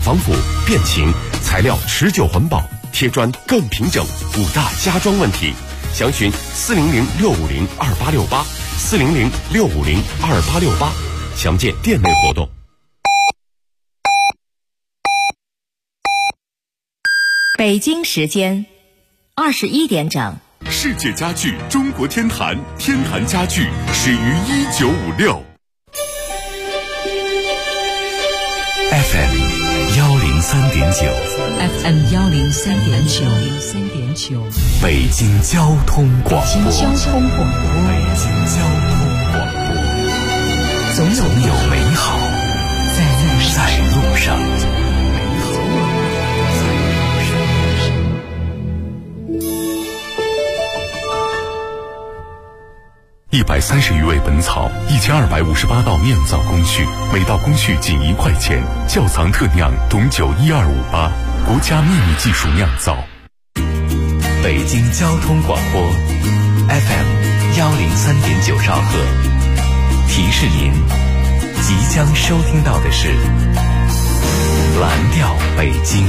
防腐、变形，材料持久环保，贴砖更平整，5大家装问题。详询400-650-2868，400-650-2868，详见店内活动。 北京时间21点整。 世界家具中国天坛，天坛家具始于1956。 FM 103.9 FM 103.9 北京交通广播。总有美好在路上。130余味本草，1258道酿造工序，每道工序仅1块钱。窖藏特酿董酒12588，国家秘密技术酿造。北京交通广播 FM 103.9兆赫，提示您即将收听到的是蓝调北京。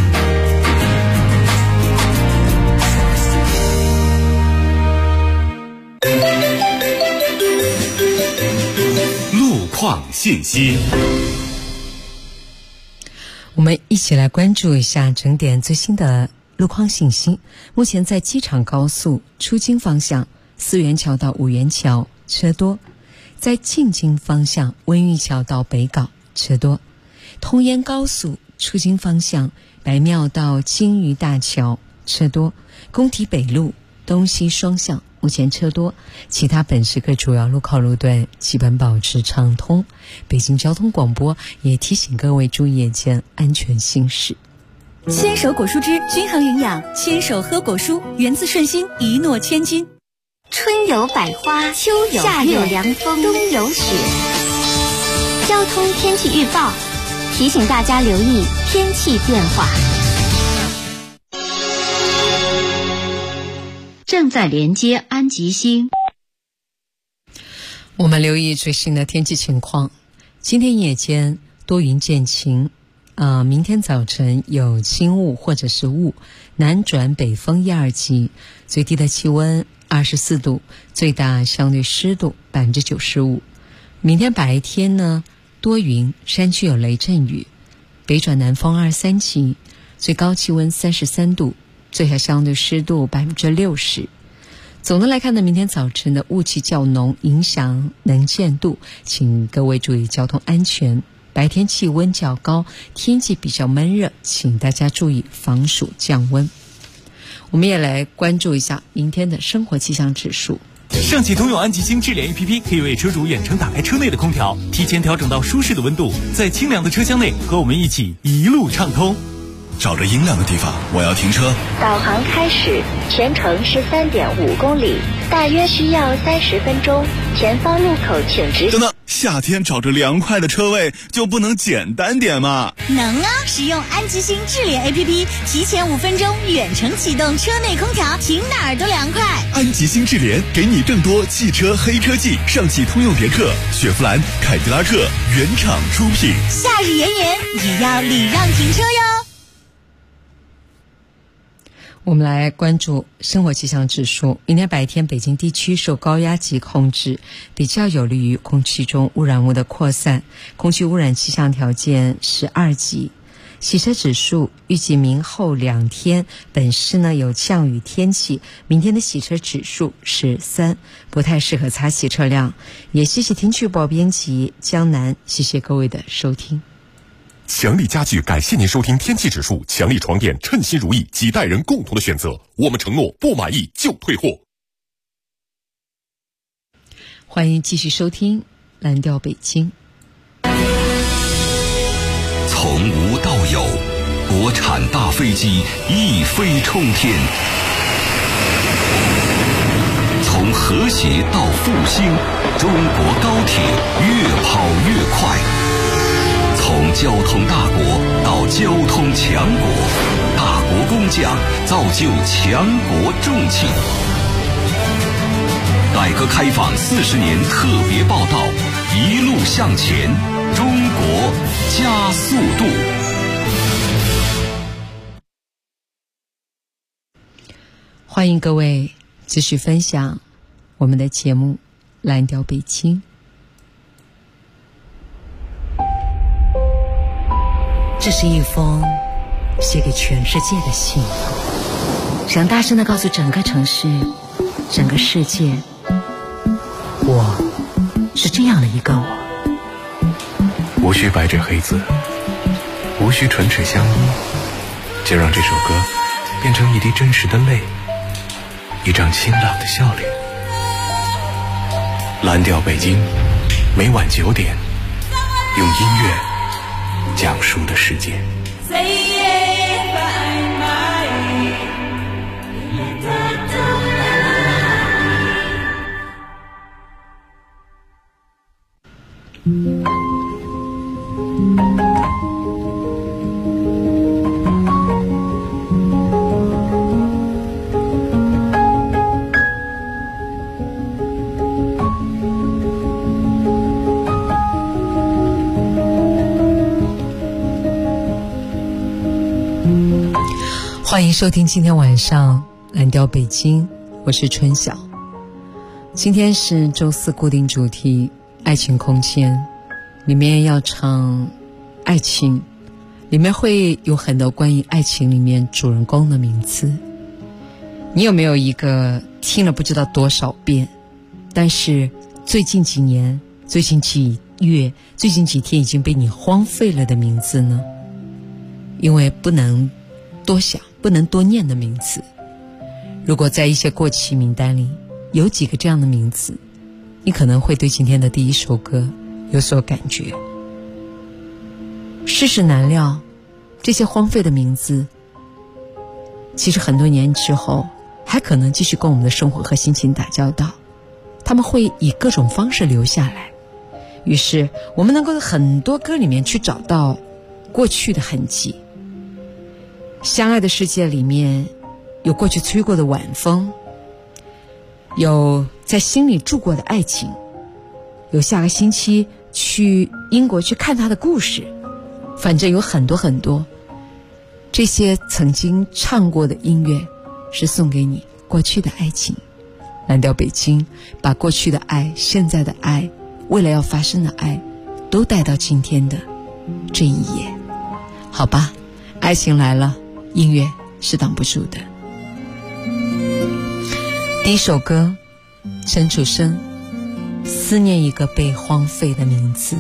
路况信息， 我们一起来关注一下整点最新的路况信息。目前在机场高速出京方向思源桥到五元桥车多，在进京方向温榆桥到北碏车多，通燕高速出京方向白庙到金鱼大桥车多，工体北路东西双向目前车多，其他本市各主要路口路段基本保持畅通。北京交通广播也提醒各位注意夜间安全行驶。 牵手果蔬汁均衡营养，牵手喝果蔬，源自顺心，一诺千金。 春有百花，秋有夏有凉风，冬有雪。交通天气预报提醒大家留意天气变化。正在连接安吉星。 我们留意最新的天气情况。今天夜间多云见晴，明天早晨有轻雾或者是雾，南转北风1、2级，最低的气温24度，最大相对湿度95%。明天白天呢多云，山区有雷阵雨，北转南风2、3级，最高气温33度，最小相对湿度60%。总的来看呢，明天早晨的雾气较浓，影响能见度，请各位注意交通安全。白天气温较高，天气比较闷热，请大家注意防暑降温。我们也来关注一下明天的生活气象指数。 上汽通用安吉星智联 APP 可以为车主远程打开车内的空调，提前调整到舒适的温度，在清凉的车厢内和我们一起一路畅通。 找着阴凉的地方，我要停车。 导航开始，全程是3.5公里，大约需要30分钟。前方路口请直行。 等等，夏天找着凉快的车位就不能简单点吗？ 能啊！使用安吉星智联 APP， 提前5分钟远程启动车内空调，停哪儿都凉快。 安吉星智联给你更多汽车黑科技，上汽通用别克、雪佛兰、凯迪拉克原厂出品。 夏日炎炎，也要礼让停车哟。 我们来关注生活气象指数。明天白天北京地区受高压级控制，比较有利于空气中污染物的扩散，空气污染气象条件是2级。洗车指数预计明后2天本市呢有降雨天气，明天的洗车指数是3，不太适合擦洗车辆。也谢谢天气预报编辑江南，谢谢各位的收听。 强力家具感谢您收听天气指数，强力床垫称心如意，几代人共同的选择，我们承诺不满意就退货。 欢迎继续收听蓝调北京。 从无到有，国产大飞机一飞冲天；从和谐到复兴，中国高铁越跑越快。从交通大国到交通强国，大国工匠造就强国重器。改革开放40年特别报道，一路向前，中国加速度。 欢迎各位继续分享我们的节目《蓝调北京》。 这是一封写给全世界的信，想大声地告诉整个城市、整个世界，我是这样的一个我。 无需白纸黑字，无需唇齿相依，就让这首歌变成一滴真实的泪，一张清朗的笑脸。蓝调北京，每晚9点，用音乐讲述的世界。 欢迎收听今天晚上蓝调北京，我是春晓。今天是周四固定主题爱情空间，里面要唱爱情，里面会有很多关于爱情里面主人公的名字。你有没有一个听了不知道多少遍，但是最近几年、最近几月、最近几天已经被你荒废了的名字呢？因为不能多想，不能多念的名字。如果在一些过期名单里有几个这样的名字，你可能会对今天的第一首歌有所感觉。世事难料，这些荒废的名字其实很多年之后还可能继续跟我们的生活和心情打交道，他们会以各种方式留下来。于是我们能够在很多歌里面去找到过去的痕迹。相爱的世界里面有过去吹过的晚风，有在心里住过的爱情，有下个星期去英国去看他的故事，反正有很多很多。这些曾经唱过的音乐是送给你过去的爱情。蓝调北京把过去的爱、现在的爱、未来要发生的爱都带到今天的这一页。好吧，爱情来了，音乐是挡不住的。第一首歌，陈楚生，思念一个被荒废的名字。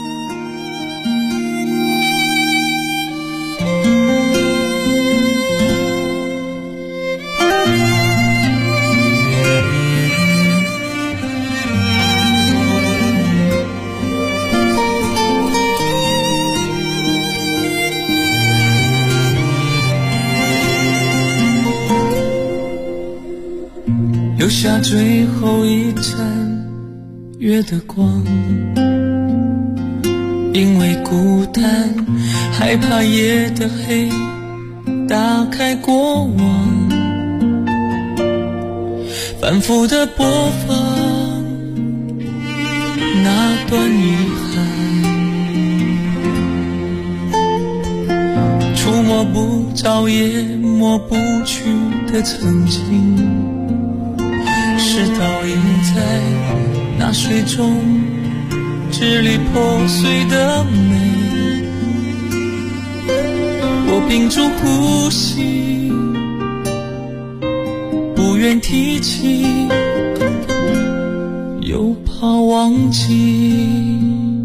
留下最后一盏月的光，因为孤单害怕夜的黑打开过往，反复的播放那段遗憾，触摸不着也抹不去的曾经，是倒映在那水中支离破碎的美。我屏住呼吸，不愿提起，又怕忘记。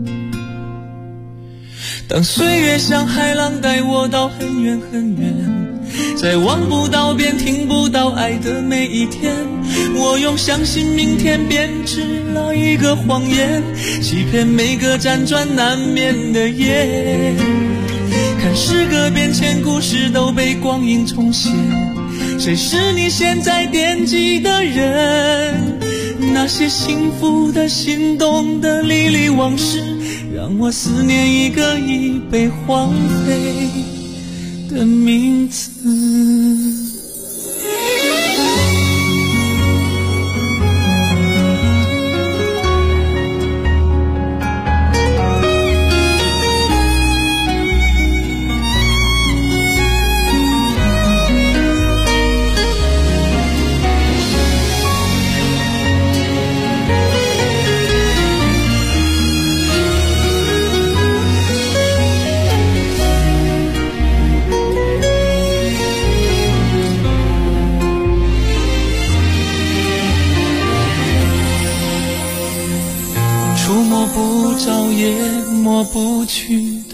当岁月像海浪带我到很远很远，在望不到边听不到爱的每一天，我用相信明天编织了一个谎言，欺骗每个辗转难眠的夜。看时隔变迁，故事都被光阴重写，谁是你现在惦记的人？那些幸福的心动的历历往事，让我思念一个已被荒废的名字。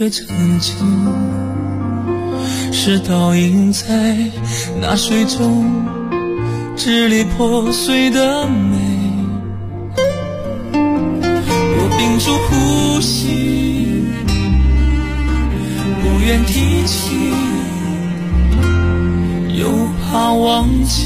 水成镜，是倒映在那水中支离破碎的美。我屏住呼吸，不愿提起，又怕忘记。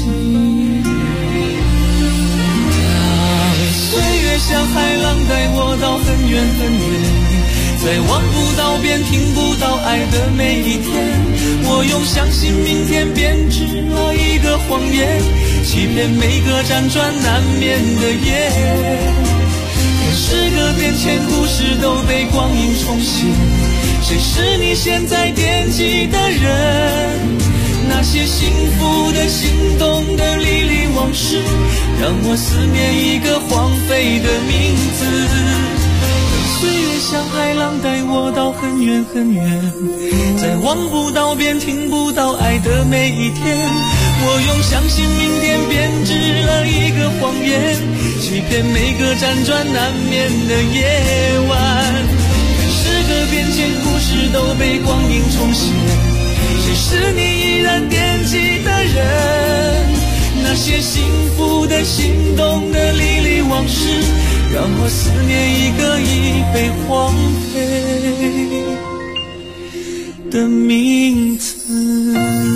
当岁月像海浪带我到很远很远，在望不到边听不到爱的每一天，我用相信明天编织了一个谎言，欺骗每个辗转难眠的夜。时隔变迁，故事都被光阴重写，谁是你现在惦记的人？那些幸福的心动的历历往事，让我思念一个荒废的名字。岁月像海浪带我到很远很远，在望不到边听不到爱的每一天，我用相信明天编织了一个谎言，欺骗每个辗转难眠的夜晚。时隔变迁，故事都被光阴重写，谁是你依然惦记的人？那些幸福的心动的历历往事，让我思念一个已被荒废的名字。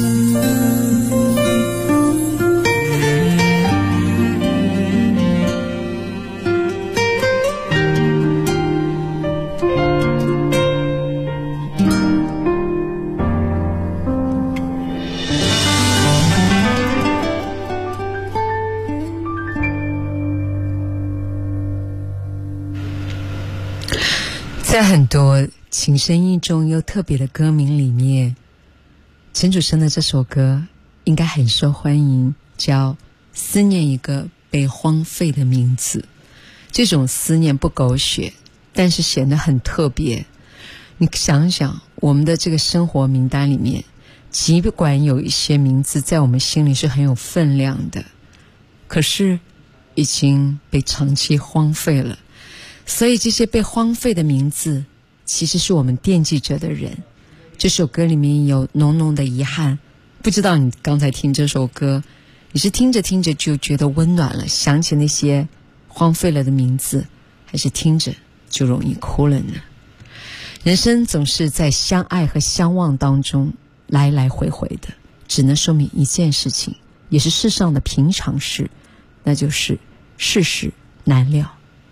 在很多情深意重又特别的歌名里面，陈楚生的这首歌应该很受欢迎，叫《思念一个被荒废的名字》。这种思念不狗血，但是显得很特别。你想想，我们的这个生活名单里面，尽管有一些名字在我们心里是很有分量的，可是已经被长期荒废了。所以这些被荒废的名字其实是我们惦记着的人。这首歌里面有浓浓的遗憾，不知道你刚才听这首歌，你是听着听着就觉得温暖了，想起那些荒废了的名字，还是听着就容易哭了呢？人生总是在相爱和相忘当中来来回回的，只能说明一件事情，也是世上的平常事，那就是世事难料。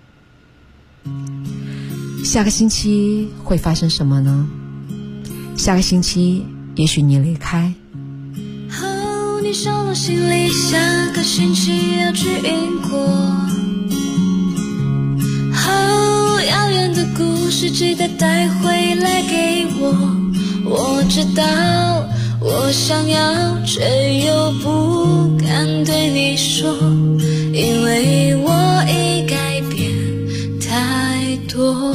下个星期会发生什么呢？下个星期也许你离开， 你收了行李，下个星期要去英国。遥远的故事记得带回来给我。我知道我想要，却又不敢对你说，因为我已改变太多。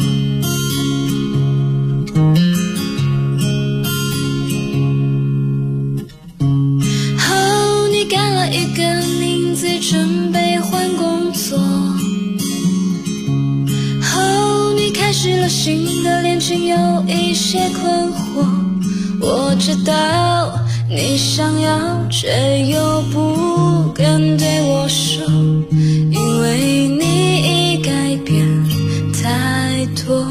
你改了一个名字，准备换工作。你开始了新的恋情，有一些困惑。我知道你想要，却又不敢对我说，因为你已改变太多。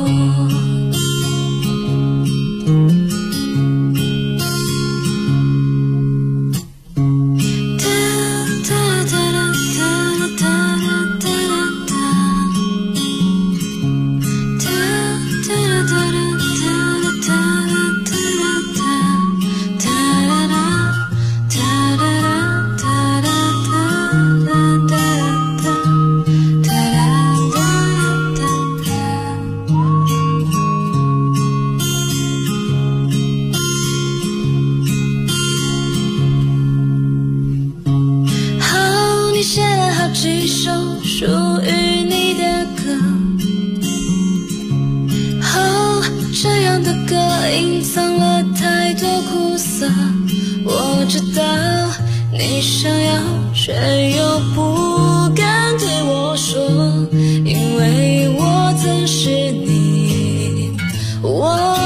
我知道你想要，却又不敢对我说，因为我曾是你。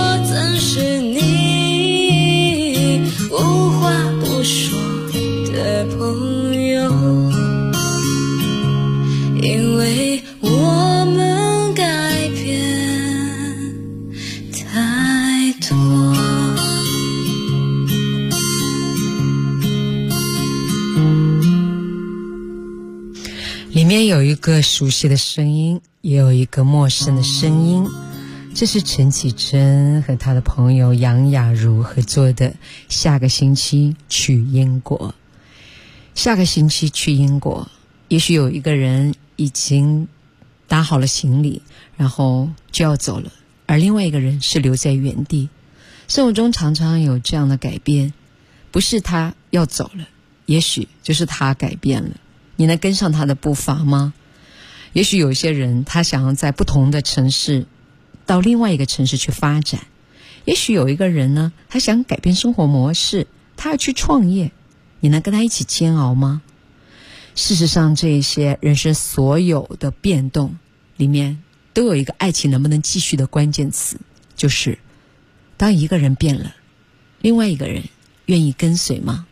面有一个熟悉的声音，也有一个陌生的声音。这是陈绮贞和她的朋友杨雅茹合作的《下个星期去英国》。下个星期去英国，也许有一个人已经打好了行李，然后就要走了，而另外一个人是留在原地。生活中常常有这样的改变，不是他要走了，也许就是他改变了。你能跟上他的步伐吗？也许有些人他想要在不同的城市到另外一个城市去发展，也许有一个人呢，他想改变生活模式，他要去创业，你能跟他一起煎熬吗？事实上，这些人生所有的变动里面都有一个爱情能不能继续的关键词，就是当一个人变了，另外一个人愿意跟随吗？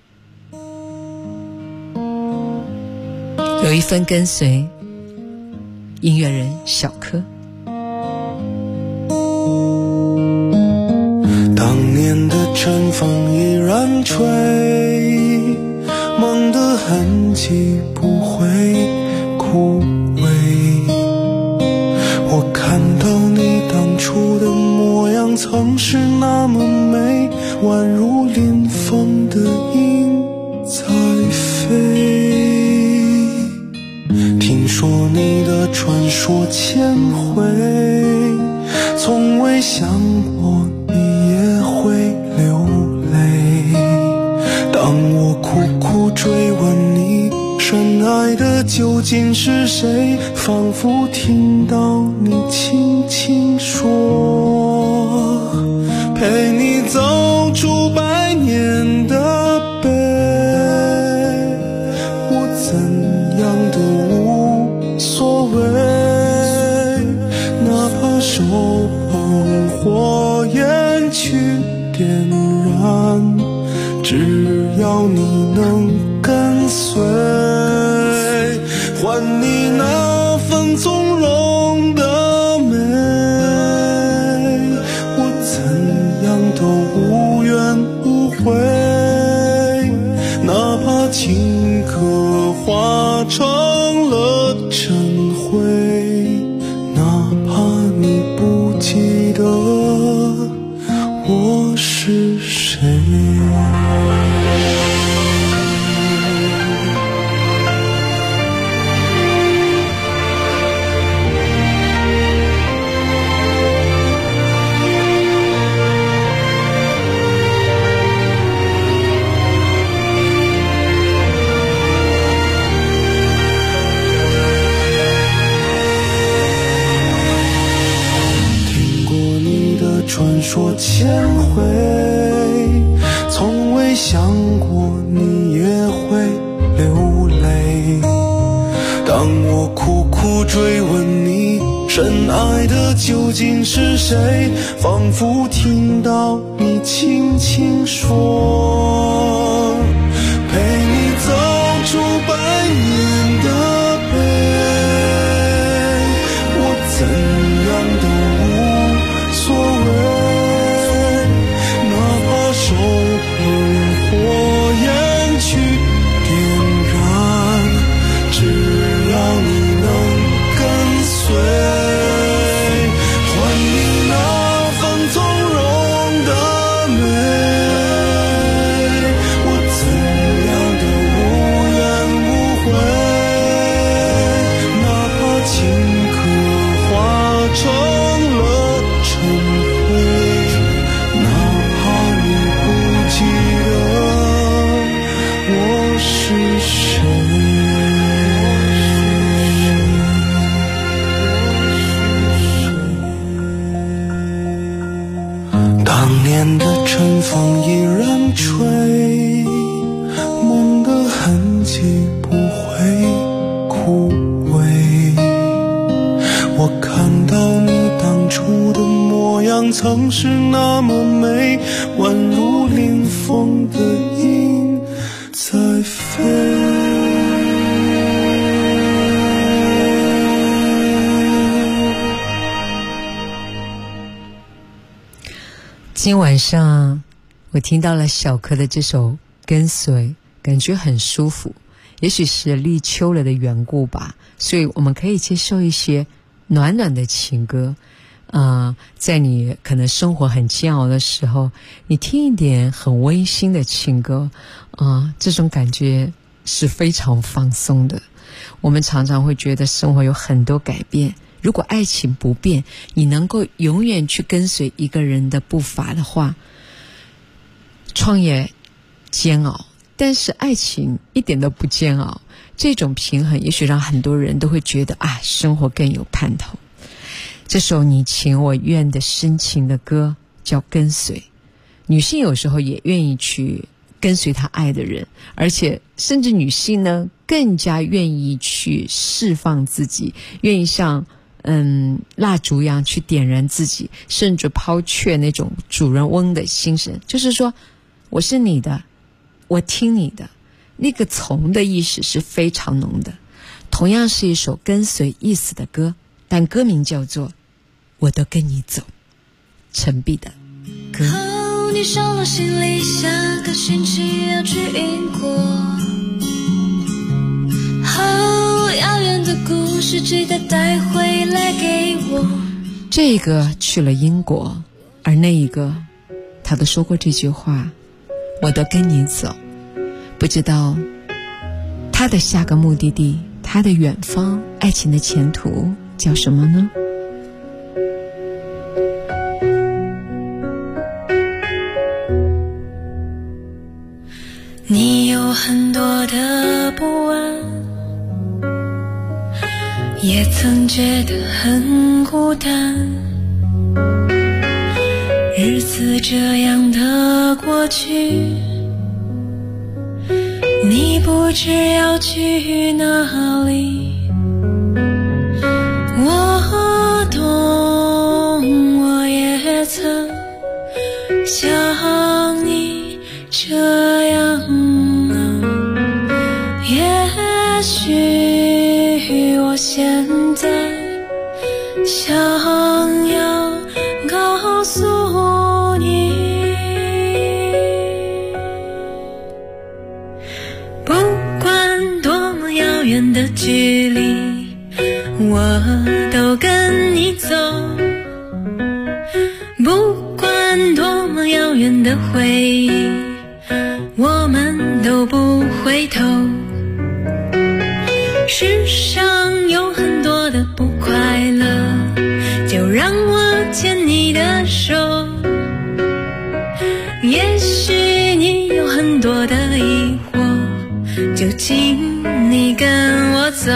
有一份跟随，音乐人小柯。 当年的春风依然吹，梦的痕迹不会枯萎。我看到你当初的模样，曾是那么美，宛如林风的鹰在飞。听说你的传说千回，从未想过你也会流泪。当我苦苦追问你深爱的究竟是谁，仿佛听到你轻轻说，陪你走出百年的悲，我怎样都无所谓，哪怕手捧火焰去点燃，只要你能跟随，还你那份从容的美，我怎样都无怨无悔，哪怕情歌化成了尘灰，哪怕你不记得我是谁。传说千回，从未想过你也会流泪。当我苦苦追问你深爱的究竟是谁，仿佛听到你轻轻说，陪你走出百年的悲，我怎样都无所谓，手捧火焰去点燃，只要你能跟随，还你那份从容的美，我怎样都无怨无悔，哪怕情歌化成了尘灰，哪怕你不记得我是谁。当年的春风依然吹，梦的痕迹不会枯萎。我看到你当初的模样，曾是那么美，宛如林风的鹰在飞。 今天晚上我听到了小柯的这首《跟随》，感觉很舒服， 也许是立秋了的缘故吧，所以我们可以接受一些暖暖的情歌。在你可能生活很煎熬的时候，你听一点很温馨的情歌，这种感觉是非常放松的。我们常常会觉得生活有很多改变，如果爱情不变，你能够永远去跟随一个人的步伐的话，创业煎熬，但是爱情一点都不煎熬。这种平衡也许让很多人都会觉得生活更有盼头。这首你情我愿的深情的歌叫跟随，女性有时候也愿意去跟随她爱的人，而且甚至女性呢更加愿意去释放自己，愿意像蜡烛一样去点燃自己，甚至抛却那种主人翁的心神，就是说我是你的，我听你的，那个从的意识是非常浓的。同样是一首跟随意思的歌，但歌名叫做我都跟你走，陈碧的歌。 你收了行李，下个星期要去英国，好遥远的故事记得带回来给我。 这个去了英国，而那一个他都说过这句话，我都跟你走。不知道他的下个目的地，他的远方，爱情的前途叫什么呢？ 你有很多的不安，也曾觉得很孤单，日子这样的过去，你不知要去哪里。我懂，我也曾像你这样也许我现在想要告诉你，不管多么遥远的距离，我都跟你走，不管多么遥远的回忆，我们都不回头。世上有很多的不快乐，就让我牵你的手。也许你有很多的疑惑，就请你跟我走。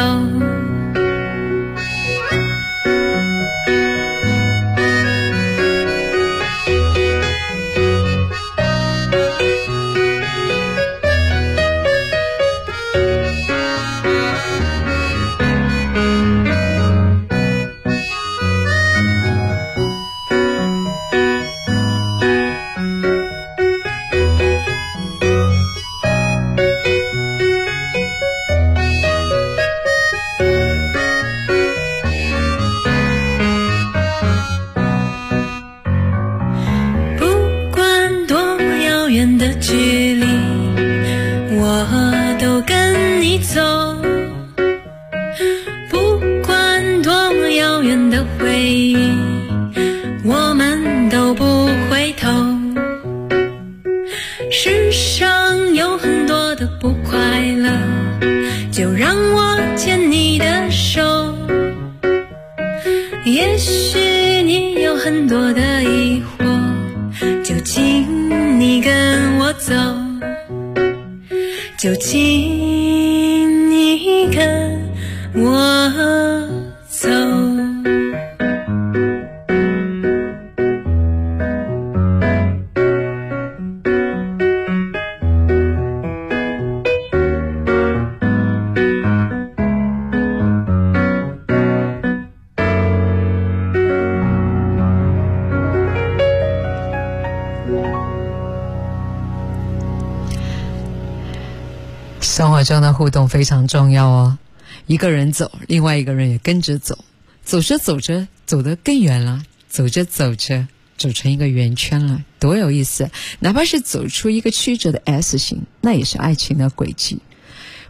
生活中的互动非常重要哦，一个人走，另外一个人也跟着走，走着走着走得更远了，走着走着走成一个圆圈了，多有意思。哪怕是走出一个曲折的 S 型，那也是爱情的轨迹。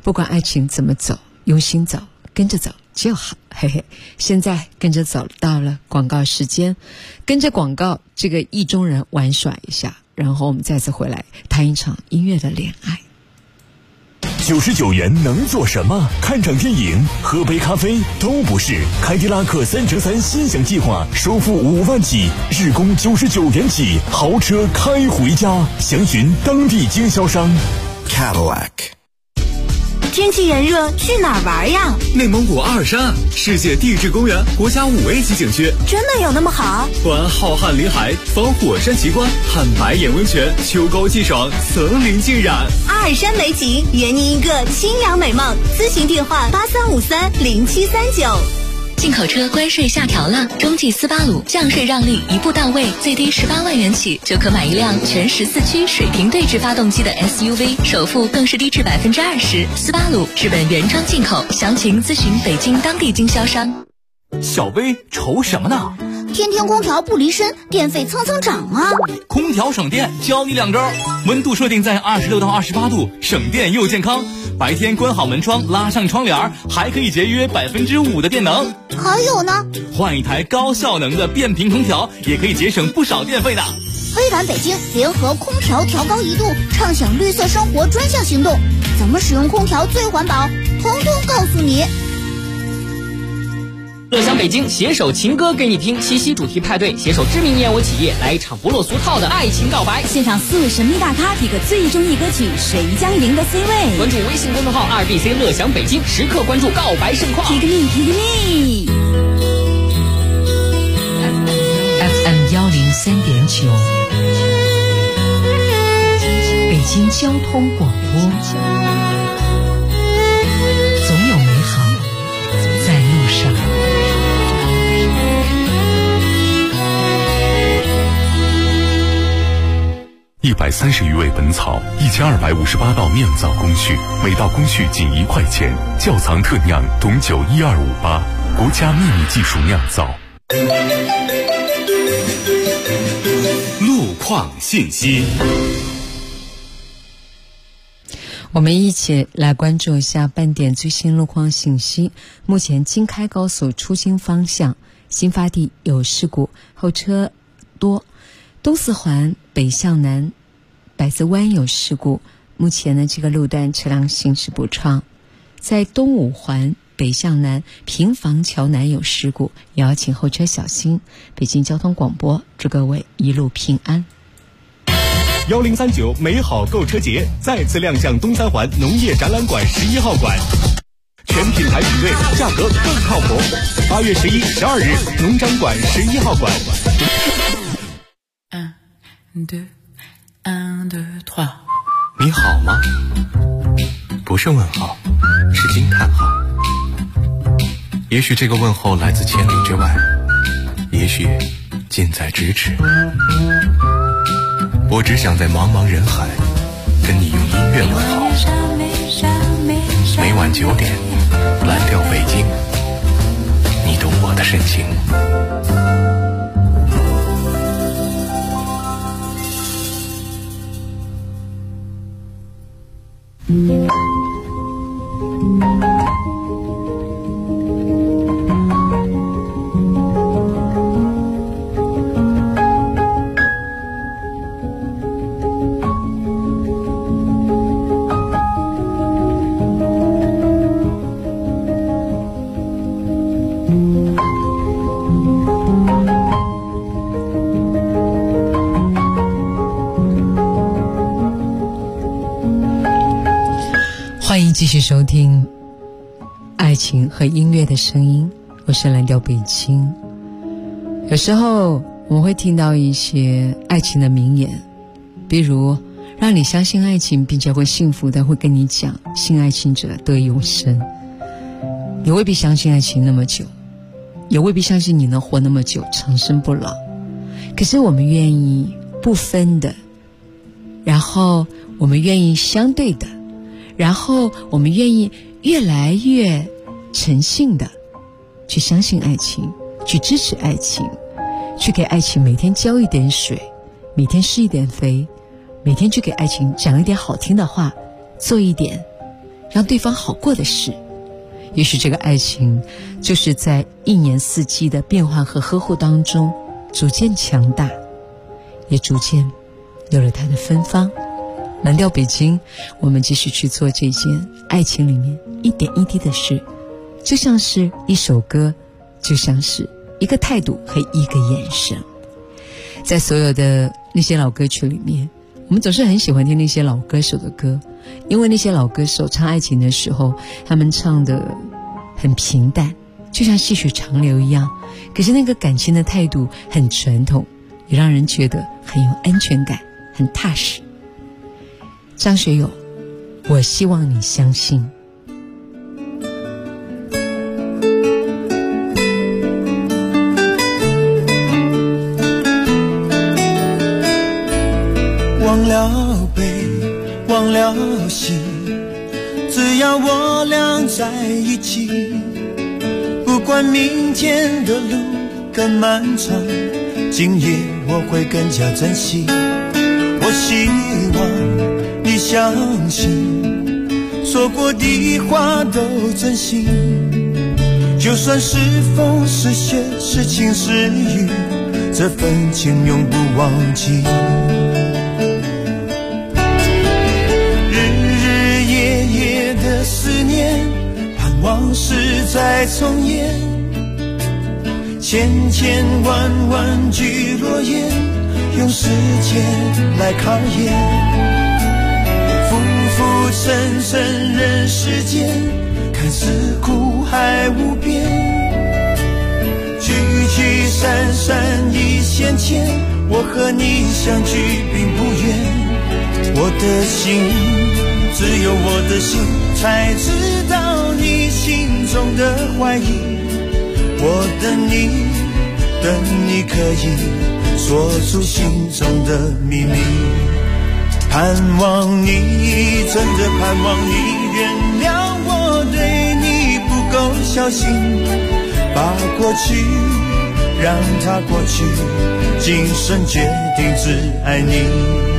不管爱情怎么走，用心走，跟着走就好，嘿嘿。现在跟着走到了广告时间，跟着广告这个意中人玩耍一下，然后我们再次回来谈一场音乐的恋爱。 99元能做什么？看场电影、喝杯咖啡都不是。凯迪拉克3乘3心想计划，首付5万起，日供99元起，豪车开回家。详询当地经销商。 Cadillac。 天气炎热，去哪儿玩呀？ 内蒙古阿尔山，世界地质公园国家5A级景区。 真的有那么好？ 环浩瀚林海，访火山奇观，看白眼温泉，秋高气爽，层林尽染。 阿尔山美景，圆你一个清凉美梦。咨询电话83530739。 进口车关税下调了，中继斯巴鲁降税让利一步到位，最低18万元起就可买一辆全14驱水平对置发动机的 SUV， 首付更是低至20%。斯巴鲁日本原装进口，详情咨询北京当地经销商。 小薇愁什么呢？ 天天空调不离身，电费蹭蹭涨啊！ 空调省电，教你2招：温度设定在26到28度，省电又健康。白天关好门窗，拉上窗帘，还可以节约5%的电能。 还有呢， 换一台高效能的变频空调，也可以节省不少电费的。 微软北京联合空调调高1度，畅享绿色生活专项行动，怎么使用空调最环保，统统告诉你。 乐享北京携手情歌给你听七夕主题派对，携手知名燕窝企业来一场不落俗套的爱情告白。 现场4位神秘大咖提个最中意歌曲，谁将赢得 C 位？ 关注微信公众号2BC 乐享北京，时刻关注告白盛况。 Pick me, pick me。 FM 103.9，北京交通广播，总有美好在路上。 130余味本草，1258道酿造工序，每道工序仅1块钱。窖藏特酿董酒12588，国家秘密技术酿造。 路况信息， 我们一起来关注一下半点最新路况信息。目前京开高速出京方向新发地有事故，后车多。东四环北向南百子湾有事故，目前呢这个路段车辆行驶不畅。在东五环北向南平房桥南有事故，也要请后车小心。北京交通广播祝各位一路平安。 1039美好购车节再次亮相东三环农业展览馆11号馆，全品牌比对，价格更靠谱。8月11、12日，农展馆11号馆。 你好吗？不是问号，是惊叹号。也许这个问候来自千里之外，也许近在咫尺。我只想在茫茫人海跟你用音乐问好。每晚9点，蓝调北京，你懂我的深情。 欢迎继续收听爱情和音乐的声音，我是蓝调北京。有时候我们会听到一些爱情的名言，比如让你相信爱情并且会幸福的，会跟你讲信爱情者得永生。你未必相信爱情那么久，也未必相信你能活那么久，长生不老。可是我们愿意不分的，然后我们愿意相对的，然后我们愿意越来越诚信的去相信爱情，去支持爱情，去给爱情每天浇一点水，每天施一点肥，每天去给爱情讲一点好听的话，做一点让对方好过的事。也许这个爱情就是在一年四季的变换和呵护当中逐渐强大，也逐渐有了它的芬芳。蓝调北京，我们继续去做这件爱情里面一点一滴的事，就像是一首歌，就像是一个态度和一个眼神。在所有的那些老歌曲里面，我们总是很喜欢听那些老歌手的歌，因为那些老歌手唱爱情的时候，他们唱得很平淡，就像细水长流一样，可是那个感情的态度很传统，也让人觉得很有安全感，很踏实。张学友，我希望你相信。 忘了悲，忘了喜，只要我俩在一起，不管明天的路更漫长，今夜我会更加珍惜。我希望你相信，说过的话都真心，就算是风是雪是晴是雨，这份情永不忘记。思念，盼望是在重演，千千万万句诺言，用时间来考验。浮浮沉沉人世间，看似苦海无边，聚聚散散一线牵，我和你相聚并不远。我的心，只有我的心才知道你心中的怀疑，我等你，等你可以说出心中的秘密。盼望你，真的盼望你原谅我对你不够小心，把过去让它过去，今生决定只爱你。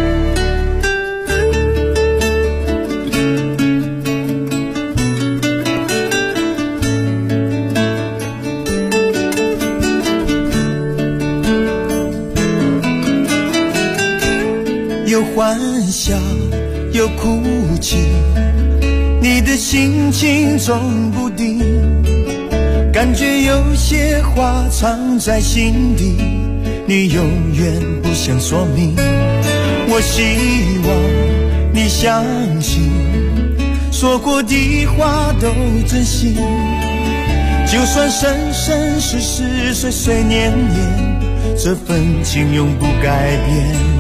有欢笑，有哭泣，你的心情总不定，感觉有些话藏在心底，你永远不想说明。我希望你相信，说过的话都真心，就算生生世世岁岁年年，这份情永不改变。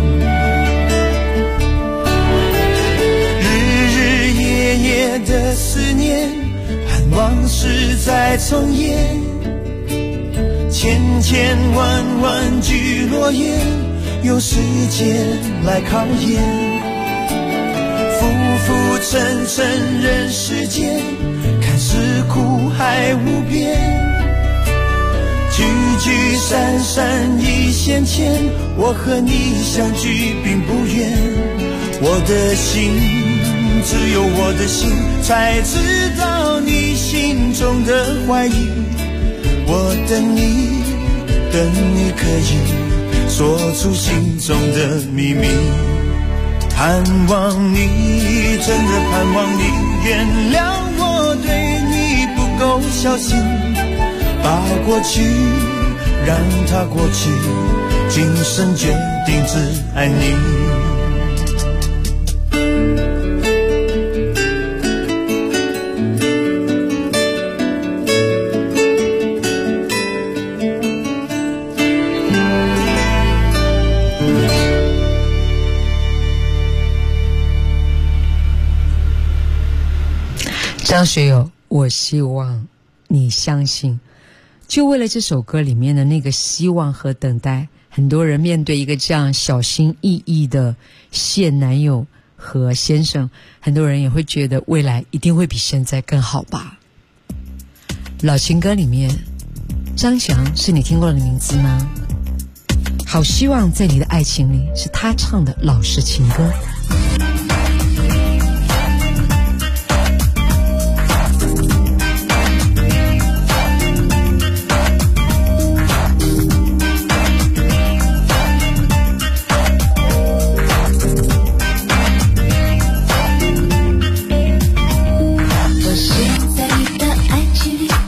的思念，盼望是在重演，千千万万句诺言，用时间来考验。浮浮沉沉人世间，看似苦海无边，聚聚散散一线牵，我和你相聚并不远。我的心，只有我的心才知道你心中的怀疑，我等你，等你可以说出心中的秘密。盼望你，真的盼望你原谅我对你不够小心，把过去让它过去，今生决定只爱你。 张学友，我希望你相信，就为了这首歌里面的那个希望和等待，很多人面对一个这样小心翼翼的现男友和先生，很多人也会觉得未来一定会比现在更好吧。老情歌里面，张翔是你听过的名字吗？好希望在你的爱情里，是他唱的老式情歌。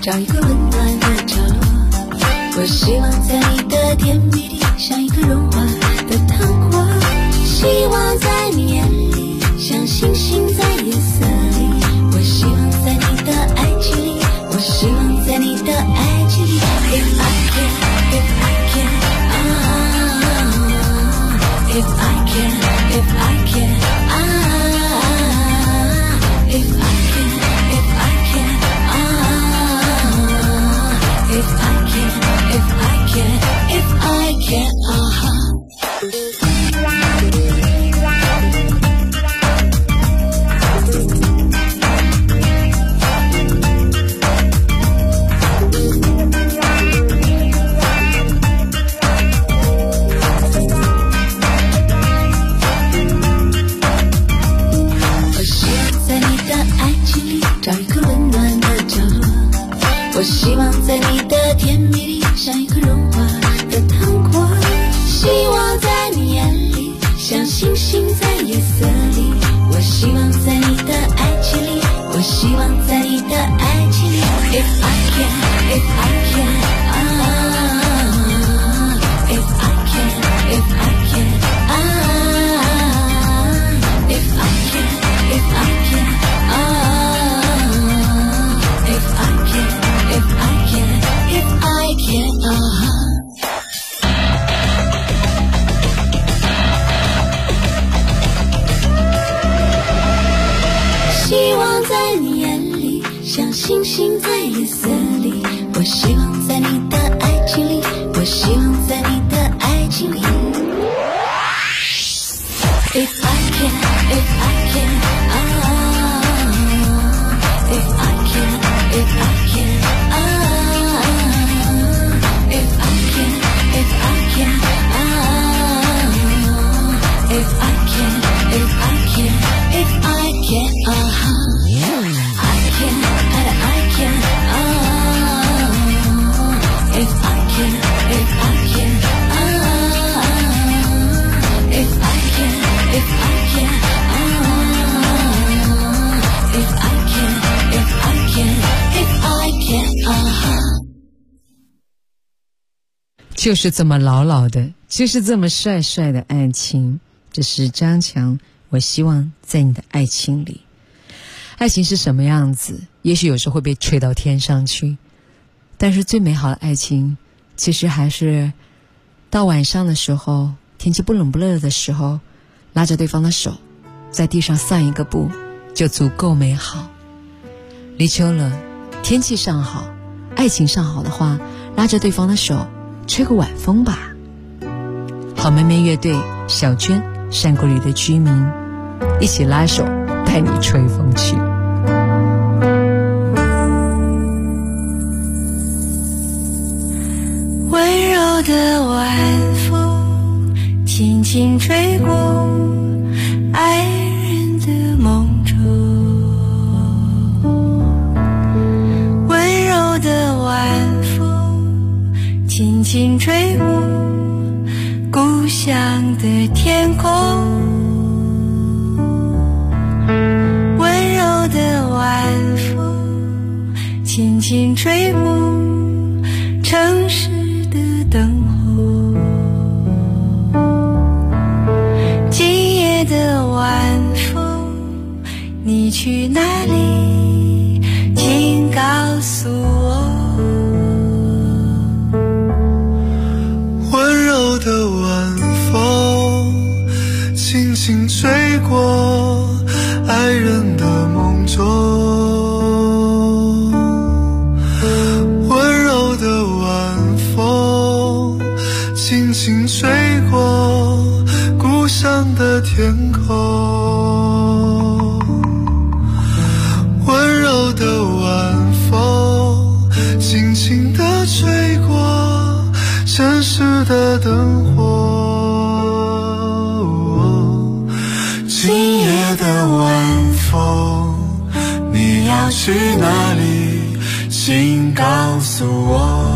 找一个温暖的角落。我希望在你的甜蜜里像一个融化的糖果，希望在你眼里像星星在夜色里，我希望在你的爱情里，我希望在你的爱情里。 If I can, if I can, if I can, if I can, if I can, if I can, if I can, if I can, if I can, 我希望在你的甜蜜里像一个融化的糖果，希望在你眼里像星星在夜色里，我希望在你的爱情里，我希望在你的爱情里。 If I can, if I can, if I can, if I can, if I can, if I can, if I can, if I can, if I can, 希望在你眼里像星星在夜色里，我希望在你的爱情里，我希望在你的爱情里。 If I can, if I can, if I can, if I can, if I can, if I can, if I can, if I can, if I can, I can, and I can, if I can, if I can, if I can, if I can, if I can, if I can, if I can, 就是这么老老的，就是这么帅帅的爱情。这是张强，我希望在你的爱情里。爱情是什么样子？也许有时候会被吹到天上去，但是最美好的爱情，其实还是到晚上的时候，天气不冷不热的时候，拉着对方的手，在地上散一个步，就足够美好。立秋了，天气尚好，爱情尚好的话，拉着对方的手，吹个晚风吧。好妹妹乐队，小娟，山谷里的居民，一起拉手带你吹风去。 温柔的晚风轻轻吹过爱人的梦中，温柔的晚风轻轻吹过故乡的天空，温柔的晚风轻轻吹过城市的灯火，今夜的晚风你去哪里，请告诉我。 温柔的晚风轻轻吹过爱人的梦中，温柔的晚风轻轻吹过故乡的天空，温柔的晚风轻轻地吹过城市的灯火，今夜的晚风你要去哪里，请告诉我。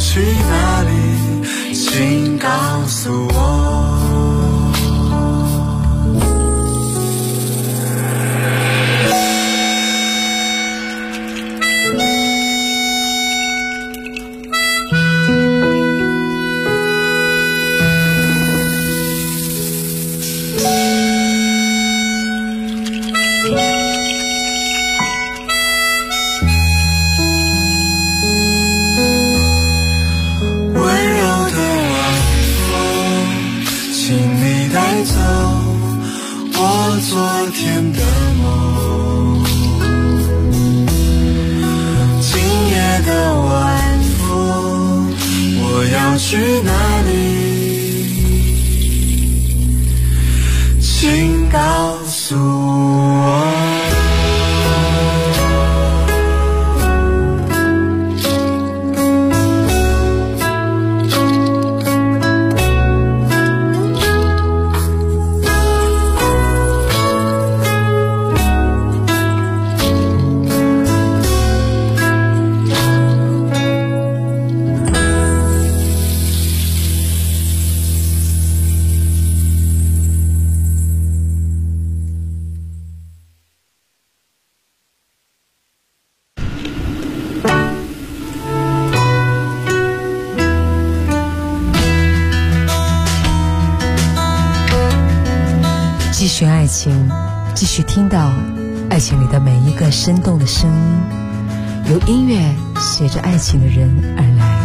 去哪里？请告诉我。昨天的梦，今夜的晚风，我要去哪里？请告诉我。 继续爱情，继续听到爱情里的每一个生动的声音，由音乐写着爱情的人而来。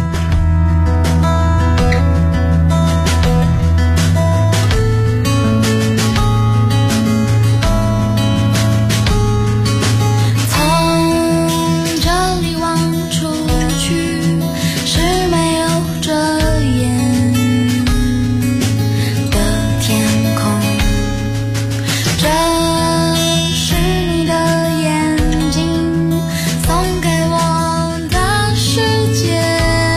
送给我的世界。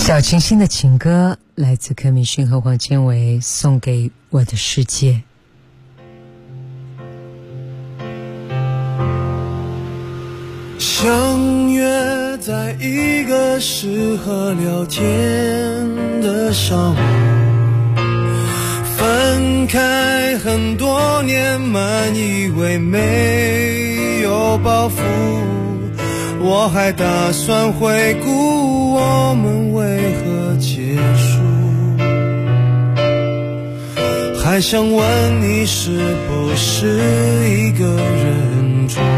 小清新的情歌来自柯敏勋和黄建伟，送给我的世界。 相约在一个适合聊天的上午，分开很多年，满以为没有包袱，我还打算回顾我们为何结束，还想问你是不是一个人住。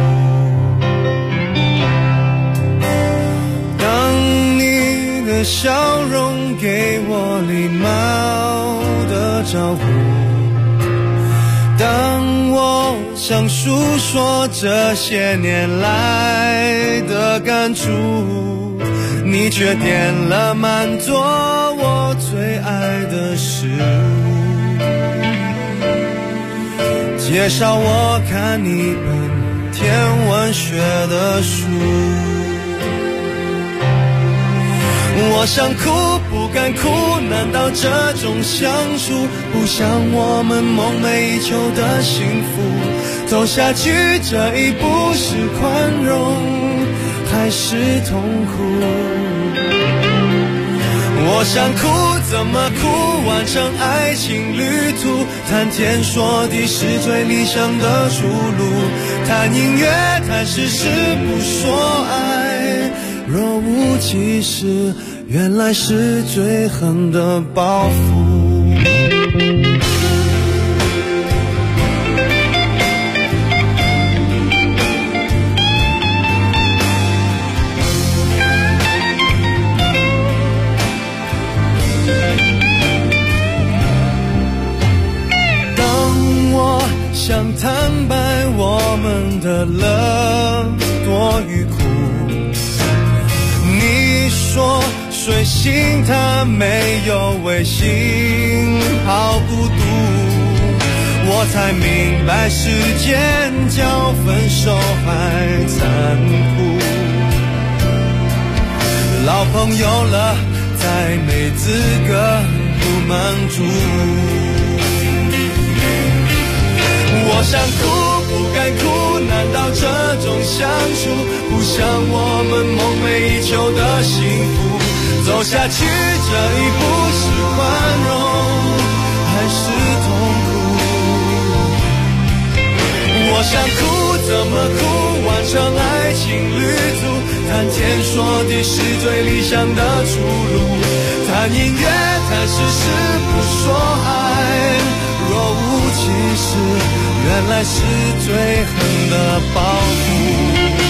笑容给我礼貌的招呼，当我想诉说这些年来的感触，你却点了满桌我最爱的食物，介绍我看一本天文学的书。我想哭不敢哭，难道这种相处不像我们梦寐以求的幸福？走下去这一步是宽容还是痛苦？我想哭怎么哭，完成爱情旅途，谈天说地是最理想的出路，谈音乐谈事实不说爱，若无其事原来是最狠的报复。当我想坦白我们的冷多与苦，你说水星它没有卫星，好孤独，我才明白时间较分手还残酷。老朋友了，再没资格不满足。我想哭不敢哭，难道这种相处不像我们梦寐以求的幸福？走下去这一步是宽容还是痛苦？我想哭怎么哭，完成爱情旅途，谈天说地是最理想的出路，谈音乐谈事实不说爱，若无其事原来是最狠的报复。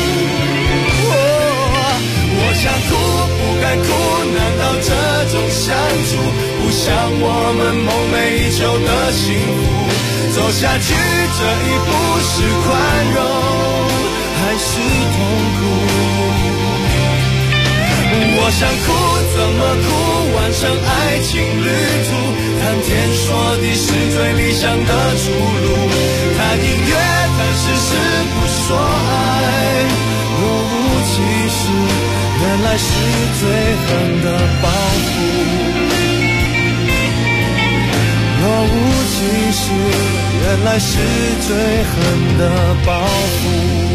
我想哭不敢哭，难道这种相处不像我们梦寐以求的幸福？走下去这一步是宽容还是痛苦？我想哭怎么哭，完成爱情旅途，谈天说地是最理想的出路，谈音乐谈事实不说爱，若无其事原来是最狠的报复。若无其事原来是最狠的报复。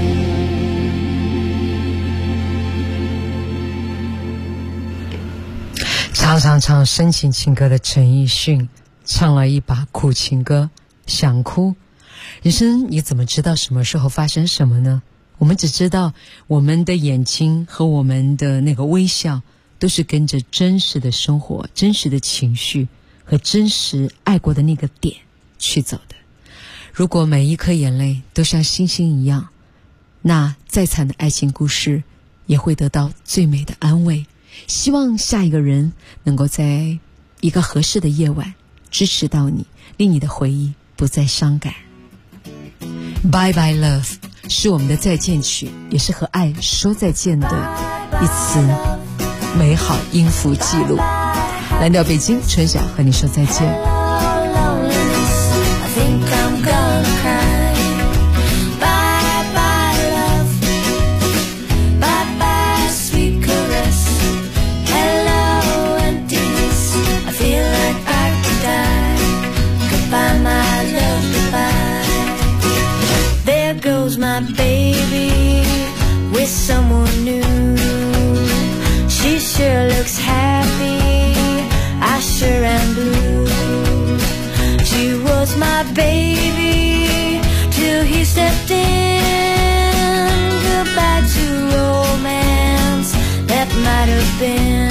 常唱深情情歌的陈奕迅唱了一把苦情歌，想哭。人生你怎么知道什么时候发生什么呢？我们只知道我们的眼睛和我们的那个微笑都是跟着真实的生活、真实的情绪和真实爱过的那个点去走的。如果每一颗眼泪都像星星一样，那再惨的爱情故事也会得到最美的安慰。希望下一个人能够在一个合适的夜晚支持到你，令你的回忆不再伤感。 Bye Bye Love 是我们的再见曲，也是和爱说再见的一次美好音符记录。蓝调北京，春晓和你说再见。 Hello with someone new. She sure looks happy, I sure am blue. She was my baby till he stepped in. Goodbye to romance that might have been.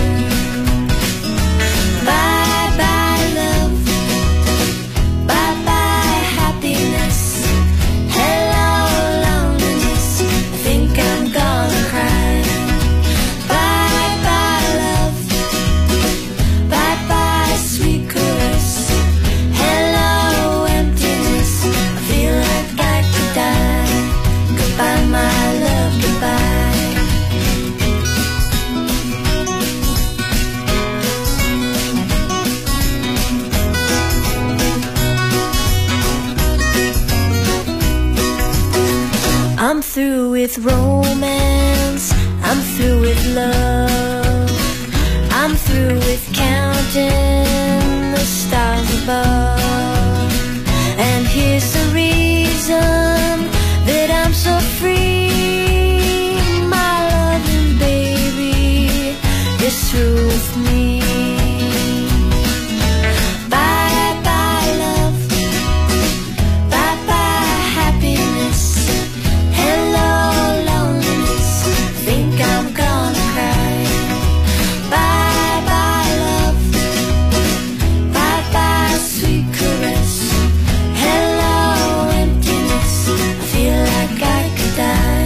Bye bye love, bye bye happiness. Hello loneliness, I think I'm gonna cry. Bye bye love, bye bye sweet caress. Hello emptiness, I feel like I could die. Goodbye my love, goodbye. I'm through with romance, I'm through with love. I'm through with counting the stars above. And here's the reason that I'm so free. My loving baby is through with me. Bye bye love, bye bye happiness. Hello loneliness, think I'm gonna cry. Bye bye love, bye bye sweet caress. Hello emptiness, I feel like I could die.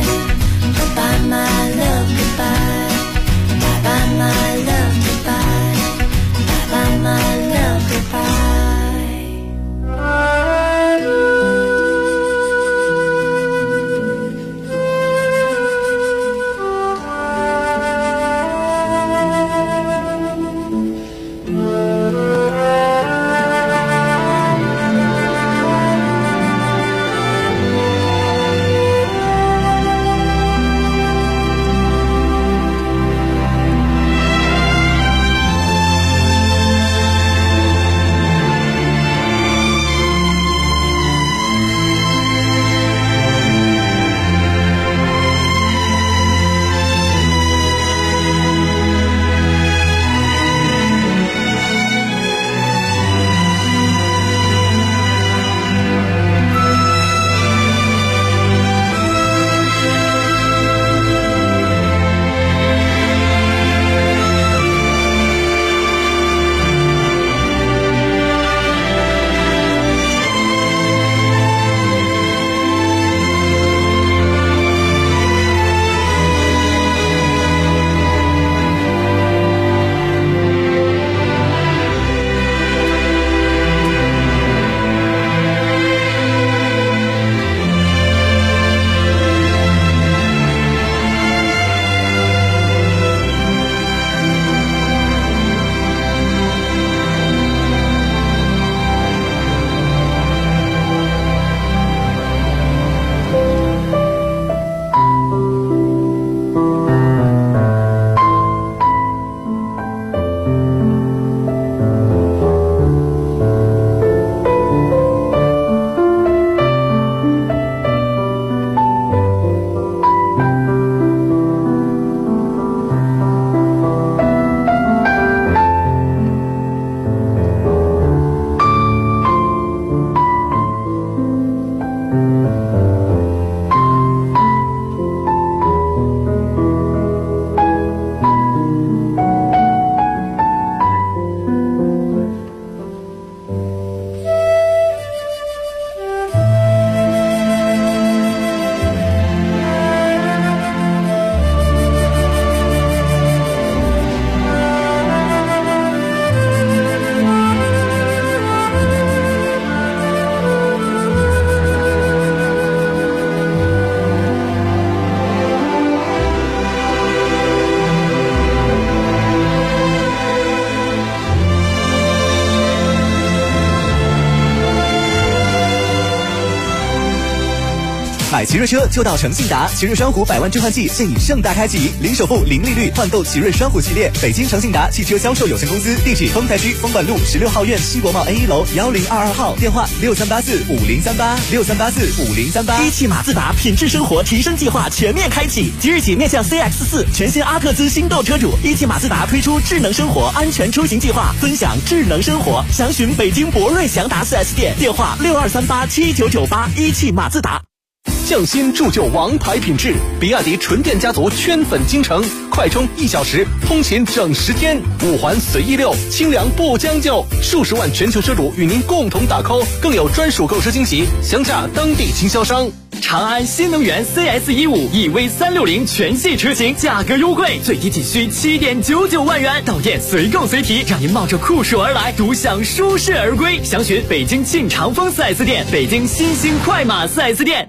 奇瑞车就到诚信达，奇瑞双虎100万置换季现已盛大开启，零首付、零利率换购奇瑞双虎系列。北京诚信达汽车销售有限公司，地址丰台区丰管路16号院西国贸 A1楼1022号，电话6384503863845038。 一汽马自达品质生活提升计划全面开启，即日起面向 CX4 全新阿特兹新购车主，一汽马自达推出智能生活安全出行计划，分享智能生活。详询北京博瑞祥达 4S 店，电话62387998。一汽马自达。 匠心铸就王牌品质，比亚迪纯电家族圈粉京城，快充1小时，通勤整10天，5环随意溜，清凉不将就，数十万全球车主与您共同打 call，更有专属购车惊喜，详价当地经销商。 长安新能源 CS15 EV360 全系车型价格优惠，最低仅需7.99万元，到店随购随提，让您冒着酷暑而来，独享舒适而归。详询北京庆长丰 4S 店、北京新兴快马 4S 店。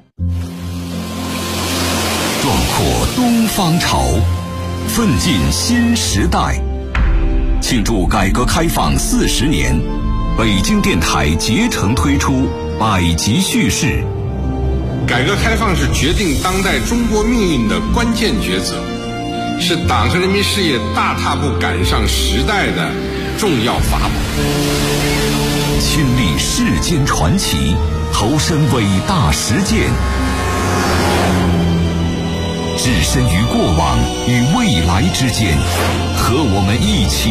壮阔东方潮，奋进新时代。庆祝改革开放40年，北京电台竭诚推出百集叙事。 改革开放是决定当代中国命运的关键抉择，是党和人民事业大踏步赶上时代的重要法宝。 亲历世间传奇，投身伟大实践，置身于过往与未来之间，和我们一起